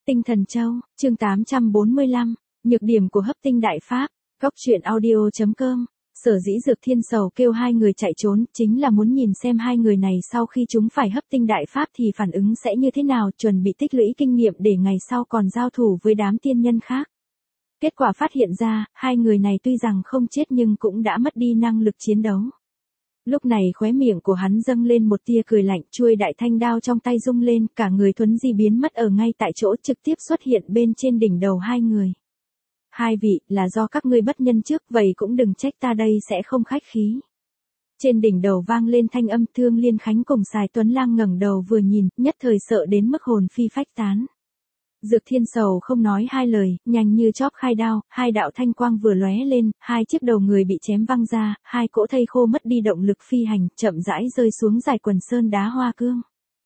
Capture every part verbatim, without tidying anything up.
Tinh Thần Châu, chương tám trăm bốn mươi lăm, nhược điểm của hấp tinh đại pháp, góc truyện audio chấm com. Sở dĩ Dược Thiên Sầu kêu hai người chạy trốn, chính là muốn nhìn xem hai người này sau khi chúng phải hấp tinh đại pháp thì phản ứng sẽ như thế nào, chuẩn bị tích lũy kinh nghiệm để ngày sau còn giao thủ với đám tiên nhân khác. Kết quả phát hiện ra, hai người này tuy rằng không chết nhưng cũng đã mất đi năng lực chiến đấu. Lúc này khóe miệng của hắn dâng lên một tia cười lạnh, chuôi đại thanh đao trong tay rung lên, cả người thuấn di biến mất ở ngay tại chỗ, trực tiếp xuất hiện bên trên đỉnh đầu hai người. Hai vị, là do các ngươi bất nhân trước, vậy cũng đừng trách ta đây sẽ không khách khí. Trên đỉnh đầu vang lên thanh âm, Thương Liên Khánh cùng Sài Tuấn Lang ngẩng đầu vừa nhìn, nhất thời sợ đến mức hồn phi phách tán. Dược Thiên Sầu không nói hai lời, nhanh như chóp khai đao, hai đạo thanh quang vừa lóe lên, hai chiếc đầu người bị chém văng ra, hai cỗ thây khô mất đi động lực phi hành, chậm rãi rơi xuống dài quần sơn đá hoa cương.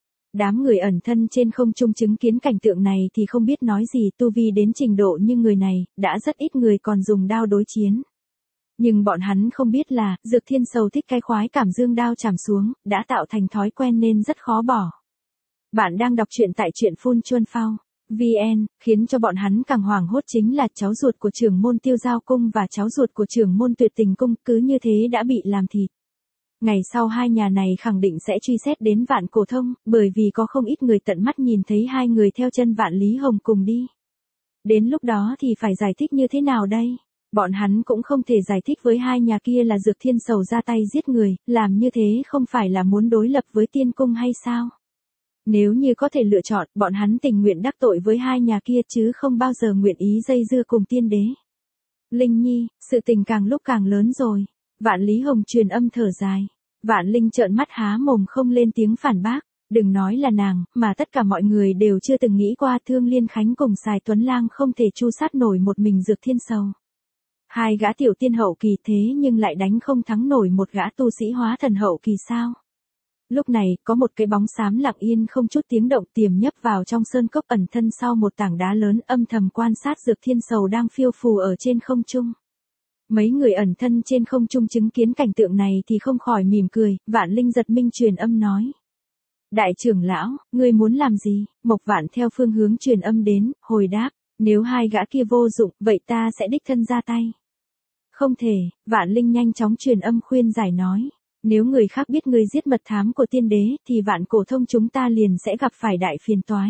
Đám người ẩn thân trên không trung chứng kiến cảnh tượng này thì không biết nói gì, tu vi đến trình độ như người này, đã rất ít người còn dùng đao đối chiến. Nhưng bọn hắn không biết là, Dược Thiên Sầu thích cái khoái cảm dương đao chạm xuống, đã tạo thành thói quen nên rất khó bỏ. Bạn đang đọc truyện tại truyện phun chuân phao. vê en, khiến cho bọn hắn càng hoảng hốt chính là cháu ruột của trưởng môn Tiêu Giao Cung và cháu ruột của trưởng môn Tuyệt Tình Cung cứ như thế đã bị làm thịt. Ngày sau hai nhà này khẳng định sẽ truy xét đến Vạn Cổ Thông, bởi vì có không ít người tận mắt nhìn thấy hai người theo chân Vạn Lý Hồng cùng đi. Đến lúc đó thì phải giải thích như thế nào đây? Bọn hắn cũng không thể giải thích với hai nhà kia là Dược Thiên Sầu ra tay giết người, làm như thế không phải là muốn đối lập với Tiên Cung hay sao? Nếu như có thể lựa chọn, bọn hắn tình nguyện đắc tội với hai nhà kia chứ không bao giờ nguyện ý dây dưa cùng tiên đế. Linh Nhi, sự tình càng lúc càng lớn rồi. Vạn Lý Hồng truyền âm thở dài. Vạn Linh trợn mắt há mồm không lên tiếng phản bác. Đừng nói là nàng, mà tất cả mọi người đều chưa từng nghĩ qua Thương Liên Khánh cùng Sài Tuấn Lang không thể chu sát nổi một mình Dược Thiên Sầu. Hai gã tiểu tiên hậu kỳ thế nhưng lại đánh không thắng nổi một gã tu sĩ hóa thần hậu kỳ sao? Lúc này, có một cái bóng xám lặng yên không chút tiếng động tiềm nhấp vào trong sơn cốc ẩn thân sau một tảng đá lớn, âm thầm quan sát Dược Thiên Sầu đang phiêu phù ở trên không trung. Mấy người ẩn thân trên không trung chứng kiến cảnh tượng này thì không khỏi mỉm cười, Vạn Linh giật mình truyền âm nói. Đại trưởng lão, ngươi muốn làm gì? Mộc Vạn theo phương hướng truyền âm đến, hồi đáp, nếu hai gã kia vô dụng, vậy ta sẽ đích thân ra tay. Không thể, Vạn Linh nhanh chóng truyền âm khuyên giải nói. Nếu người khác biết ngươi giết mật thám của tiên đế, thì Vạn Cổ Thông chúng ta liền sẽ gặp phải đại phiền toái.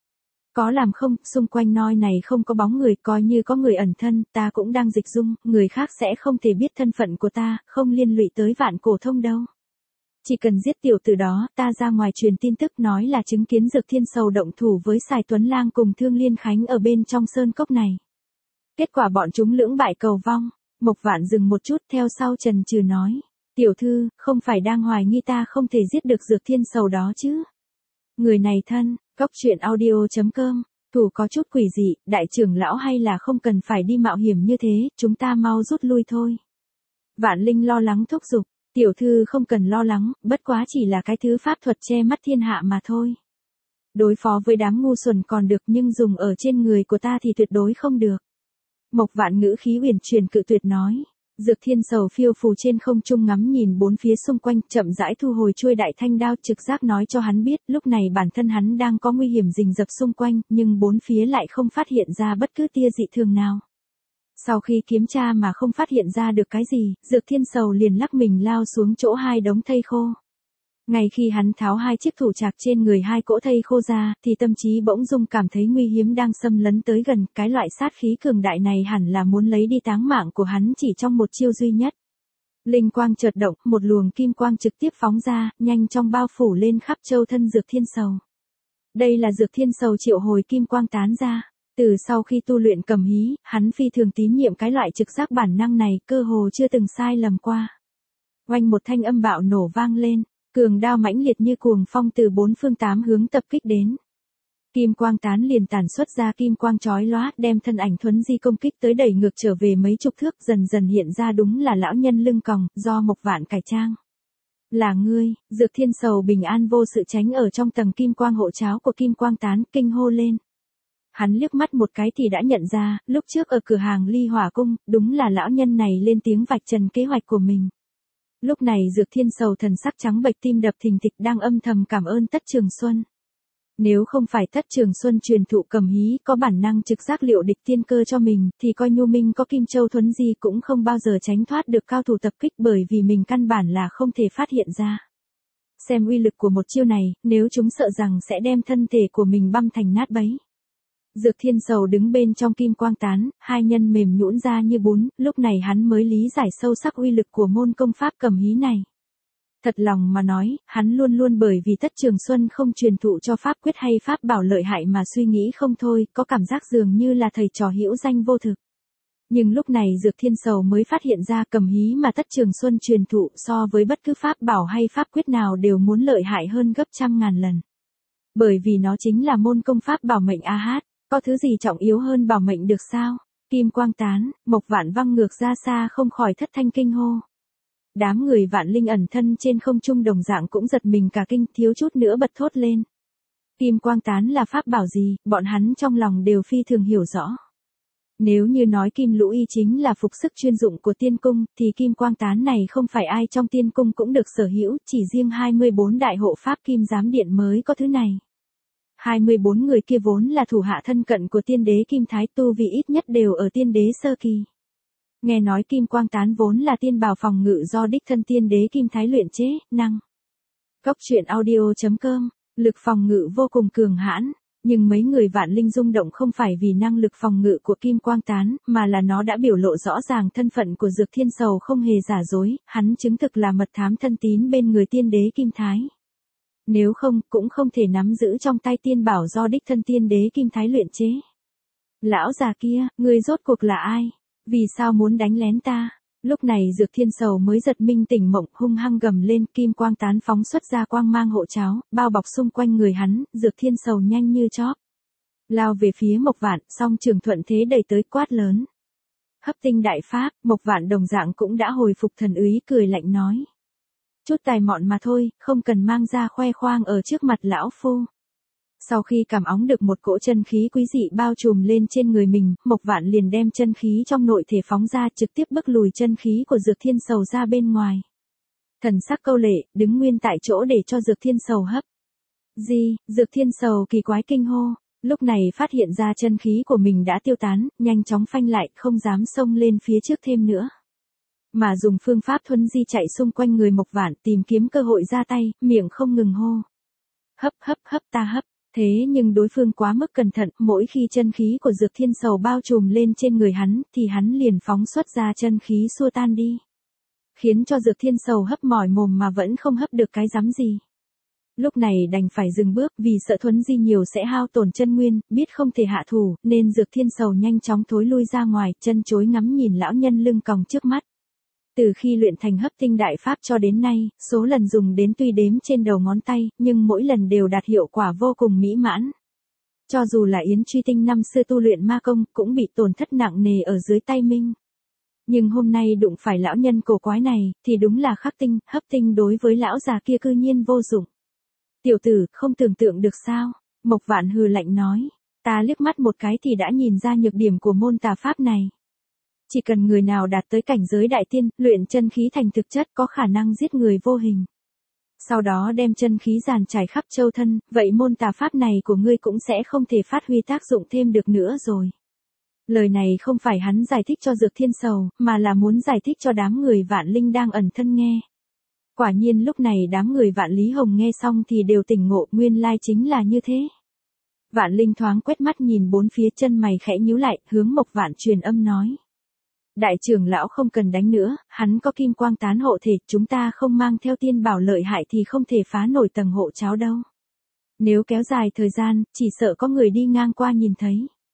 Có làm không, xung quanh noi này không có bóng người, coi như có người ẩn thân, ta cũng đang dịch dung, người khác sẽ không thể biết thân phận của ta, không liên lụy tới Vạn Cổ Thông đâu. Chỉ cần giết tiểu tử đó, ta ra ngoài truyền tin tức nói là chứng kiến Dược Thiên Sầu động thủ với Sài Tuấn Lang cùng Thương Liên Khánh ở bên trong sơn cốc này. Kết quả bọn chúng lưỡng bại cầu vong. Mộc Vạn dừng một chút, theo sau chần chừ nói. Tiểu thư, không phải đang hoài nghi ta không thể giết được Dược Thiên Sầu đó chứ? Người này thân, góc truyện audio chấm com, thủ có chút quỷ dị, đại trưởng lão hay là không cần phải đi mạo hiểm như thế, chúng ta mau rút lui thôi. Vạn Linh lo lắng thúc giục, tiểu thư không cần lo lắng, bất quá chỉ là cái thứ pháp thuật che mắt thiên hạ mà thôi. Đối phó với đám ngu xuẩn còn được nhưng dùng ở trên người của ta thì tuyệt đối không được. Mộc Vạn ngữ khí uyển chuyển cự tuyệt nói. Dược Thiên Sầu phiêu phù trên không trung ngắm nhìn bốn phía xung quanh, chậm rãi thu hồi chuôi đại thanh đao, trực giác nói cho hắn biết, lúc này bản thân hắn đang có nguy hiểm rình rập xung quanh, nhưng bốn phía lại không phát hiện ra bất cứ tia dị thường nào. Sau khi kiểm tra mà không phát hiện ra được cái gì, Dược Thiên Sầu liền lắc mình lao xuống chỗ hai đống thây khô. Ngay khi hắn tháo hai chiếc thủ trạc trên người hai cỗ thây khô ra, thì tâm trí bỗng dưng cảm thấy nguy hiểm đang xâm lấn tới gần, cái loại sát khí cường đại này hẳn là muốn lấy đi táng mạng của hắn chỉ trong một chiêu duy nhất. Linh quang chợt động, một luồng kim quang trực tiếp phóng ra, nhanh chóng bao phủ lên khắp châu thân Dược Thiên Sầu. Đây là Dược Thiên Sầu triệu hồi kim quang tán ra. Từ sau khi tu luyện cầm hí, hắn phi thường tín nhiệm cái loại trực giác bản năng này, cơ hồ chưa từng sai lầm qua. Oanh một thanh âm bạo nổ vang lên. Cường đao mãnh liệt như cuồng phong từ bốn phương tám hướng tập kích đến. Kim quang tán liền tản xuất ra kim quang chói lóa, đem thân ảnh thuấn di công kích tới đẩy ngược trở về mấy chục thước, dần dần hiện ra đúng là lão nhân lưng còng, do Mộc Vạn cải trang. Là ngươi, Dược Thiên Sầu bình an vô sự tránh ở trong tầng kim quang hộ cháo của kim quang tán, kinh hô lên. Hắn liếc mắt một cái thì đã nhận ra, lúc trước ở cửa hàng Ly Hỏa Cung, đúng là lão nhân này lên tiếng vạch trần kế hoạch của mình. Lúc này Dược Thiên Sầu thần sắc trắng bệch, tim đập thình thịch, đang âm thầm cảm ơn Tất Trường Xuân. Nếu không phải Thất Trường Xuân truyền thụ cầm hí có bản năng trực giác liệu địch tiên cơ cho mình, thì coi Nhu Minh có Kim Châu Thuấn Di cũng không bao giờ tránh thoát được cao thủ tập kích bởi vì mình căn bản là không thể phát hiện ra. Xem uy lực của một chiêu này, nếu chúng sợ rằng sẽ đem thân thể của mình băm thành nát bấy. Dược Thiên Sầu đứng bên trong kim quang tán, hai nhân mềm nhũn ra như bún, lúc này hắn mới lý giải sâu sắc uy lực của môn công pháp cầm hí này. Thật lòng mà nói, hắn luôn luôn bởi vì Tất Trường Xuân không truyền thụ cho pháp quyết hay pháp bảo lợi hại mà suy nghĩ không thôi, có cảm giác dường như là thầy trò hữu danh vô thực. Nhưng lúc này Dược Thiên Sầu mới phát hiện ra cầm hí mà Tất Trường Xuân truyền thụ so với bất cứ pháp bảo hay pháp quyết nào đều muốn lợi hại hơn gấp trăm ngàn lần. Bởi vì nó chính là môn công pháp bảo mệnh a hát, có thứ gì trọng yếu hơn bảo mệnh được sao? Kim quang tán, Mộc Vạn văng ngược ra xa không khỏi thất thanh kinh hô. Đám người Vạn Linh ẩn thân trên không trung đồng dạng cũng giật mình cả kinh, thiếu chút nữa bật thốt lên. Kim quang tán là pháp bảo gì, bọn hắn trong lòng đều phi thường hiểu rõ. Nếu như nói kim lũ y chính là phục sức chuyên dụng của tiên cung, thì kim quang tán này không phải ai trong tiên cung cũng được sở hữu, chỉ riêng hai mươi bốn đại hộ pháp kim giám điện mới có thứ này. hai mươi bốn người kia vốn là thủ hạ thân cận của tiên đế Kim Thái, tu vì ít nhất đều ở tiên đế sơ kỳ. Nghe nói kim quang tán vốn là tiên bảo phòng ngự do đích thân tiên đế Kim Thái luyện chế, năng. Cốc truyện audio chấm com, lực phòng ngự vô cùng cường hãn, nhưng mấy người Vạn Linh rung động không phải vì năng lực phòng ngự của kim quang tán, mà là nó đã biểu lộ rõ ràng thân phận của Dược Thiên Sầu không hề giả dối, hắn chứng thực là mật thám thân tín bên người tiên đế Kim Thái. Nếu không, cũng không thể nắm giữ trong tay tiên bảo do đích thân tiên đế Kim Thái luyện chế. Lão già kia, ngươi rốt cuộc là ai? Vì sao muốn đánh lén ta? Lúc này Dược Thiên Sầu mới giật mình tỉnh mộng, hung hăng gầm lên, kim quang tán phóng xuất ra quang mang hộ cháo, bao bọc xung quanh người hắn, Dược Thiên Sầu nhanh như chóp lao về phía Mộc Vạn, song trường thuận thế đẩy tới, quát lớn. Hấp tinh đại pháp, Mộc Vạn đồng dạng cũng đã hồi phục thần úy, cười lạnh nói. Chút tài mọn mà thôi, không cần mang ra khoe khoang ở trước mặt lão phu. Sau khi cảm óng được một cỗ chân khí quý dị bao trùm lên trên người mình, Mộc Vạn liền đem chân khí trong nội thể phóng ra, trực tiếp bức lùi chân khí của Dược Thiên Sầu ra bên ngoài. Thần sắc câu lệ, đứng nguyên tại chỗ để cho Dược Thiên Sầu hấp. Gì? Dược Thiên Sầu kỳ quái kinh hô, lúc này phát hiện ra chân khí của mình đã tiêu tán, nhanh chóng phanh lại, không dám xông lên phía trước thêm nữa. Mà dùng phương pháp thuấn di chạy xung quanh người Mộc Vạn, tìm kiếm cơ hội ra tay, miệng không ngừng hô. Hấp hấp hấp ta hấp. Thế nhưng đối phương quá mức cẩn thận, mỗi khi chân khí của Dược Thiên Sầu bao trùm lên trên người hắn, thì hắn liền phóng xuất ra chân khí xua tan đi. Khiến cho Dược Thiên Sầu hấp mỏi mồm mà vẫn không hấp được cái rắm gì. Lúc này đành phải dừng bước, vì sợ thuấn di nhiều sẽ hao tổn chân nguyên, biết không thể hạ thủ, nên Dược Thiên Sầu nhanh chóng thối lui ra ngoài, chân chối ngắm nhìn lão nhân lưng còng trước mắt. Từ khi luyện thành hấp tinh đại pháp cho đến nay, số lần dùng đến tuy đếm trên đầu ngón tay, nhưng mỗi lần đều đạt hiệu quả vô cùng mỹ mãn. Cho dù là Yến Truy Tinh năm xưa tu luyện ma công, cũng bị tổn thất nặng nề ở dưới tay Minh. Nhưng hôm nay đụng phải lão nhân cổ quái này, thì đúng là khắc tinh, hấp tinh đối với lão già kia cư nhiên vô dụng. Tiểu tử, không tưởng tượng được sao? Mộc Vạn hừ lạnh nói. Ta liếc mắt một cái thì đã nhìn ra nhược điểm của môn tà pháp này. Chỉ cần người nào đạt tới cảnh giới đại tiên, luyện chân khí thành thực chất, có khả năng giết người vô hình. Sau đó đem chân khí dàn trải khắp châu thân, vậy môn tà pháp này của ngươi cũng sẽ không thể phát huy tác dụng thêm được nữa rồi. Lời này không phải hắn giải thích cho Dược Thiên Sầu, mà là muốn giải thích cho đám người Vạn Linh đang ẩn thân nghe. Quả nhiên lúc này đám người Vạn Lý Hồng nghe xong thì đều tỉnh ngộ, nguyên lai chính là như thế. Vạn Linh thoáng quét mắt nhìn bốn phía, chân mày khẽ nhíu lại, hướng Mộc Vạn truyền âm nói. Đại trưởng lão không cần đánh nữa, hắn có kim quang tán hộ thể, chúng ta không mang theo tiên bảo lợi hại thì không thể phá nổi tầng hộ cháo đâu. Nếu kéo dài thời gian, chỉ sợ có người đi ngang qua nhìn thấy.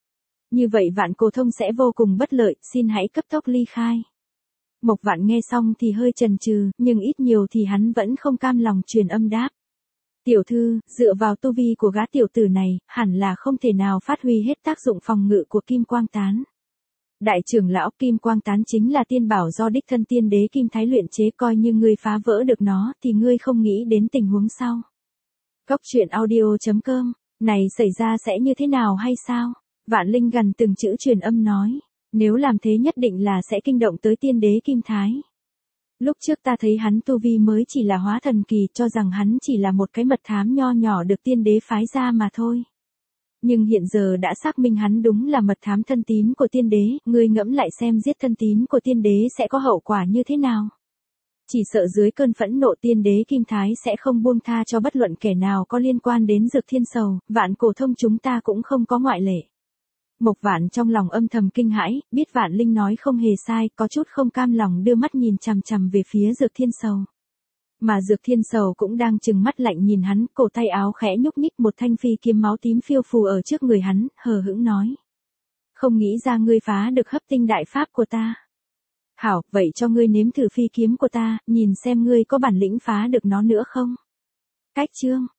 Như vậy Vạn Cổ Thông sẽ vô cùng bất lợi, xin hãy cấp tốc ly khai. Mộc Vạn nghe xong thì hơi chần chừ, nhưng ít nhiều thì hắn vẫn không cam lòng truyền âm đáp. Tiểu thư, dựa vào tu vi của gã tiểu tử này, hẳn là không thể nào phát huy hết tác dụng phòng ngự của kim quang tán. Đại trưởng lão, kim quang tán chính là tiên bảo do đích thân tiên đế Kim Thái luyện chế, coi như ngươi phá vỡ được nó thì ngươi không nghĩ đến tình huống sau. Cốc truyện audio chấm com, này xảy ra sẽ như thế nào hay sao? Vạn Linh gần từng chữ truyền âm nói, nếu làm thế nhất định là sẽ kinh động tới tiên đế Kim Thái. Lúc trước ta thấy hắn tu vi mới chỉ là hóa thần kỳ, cho rằng hắn chỉ là một cái mật thám nho nhỏ được tiên đế phái ra mà thôi. Nhưng hiện giờ đã xác minh hắn đúng là mật thám thân tín của tiên đế, ngươi ngẫm lại xem giết thân tín của tiên đế sẽ có hậu quả như thế nào. Chỉ sợ dưới cơn phẫn nộ tiên đế Kim Thái sẽ không buông tha cho bất luận kẻ nào có liên quan đến Dược Thiên Sầu, Vạn Cổ Thông chúng ta cũng không có ngoại lệ. Mộc Vạn trong lòng âm thầm kinh hãi, biết Vạn Linh nói không hề sai, có chút không cam lòng đưa mắt nhìn chằm chằm về phía Dược Thiên Sầu. Mà Dược Thiên Sầu cũng đang trừng mắt lạnh nhìn hắn, cổ tay áo khẽ nhúc nhích, một thanh phi kiếm máu tím phiêu phù ở trước người hắn, hờ hững nói. Không nghĩ ra ngươi phá được hấp tinh đại pháp của ta. Hảo, vậy cho ngươi nếm thử phi kiếm của ta, nhìn xem ngươi có bản lĩnh phá được nó nữa không. Cách chương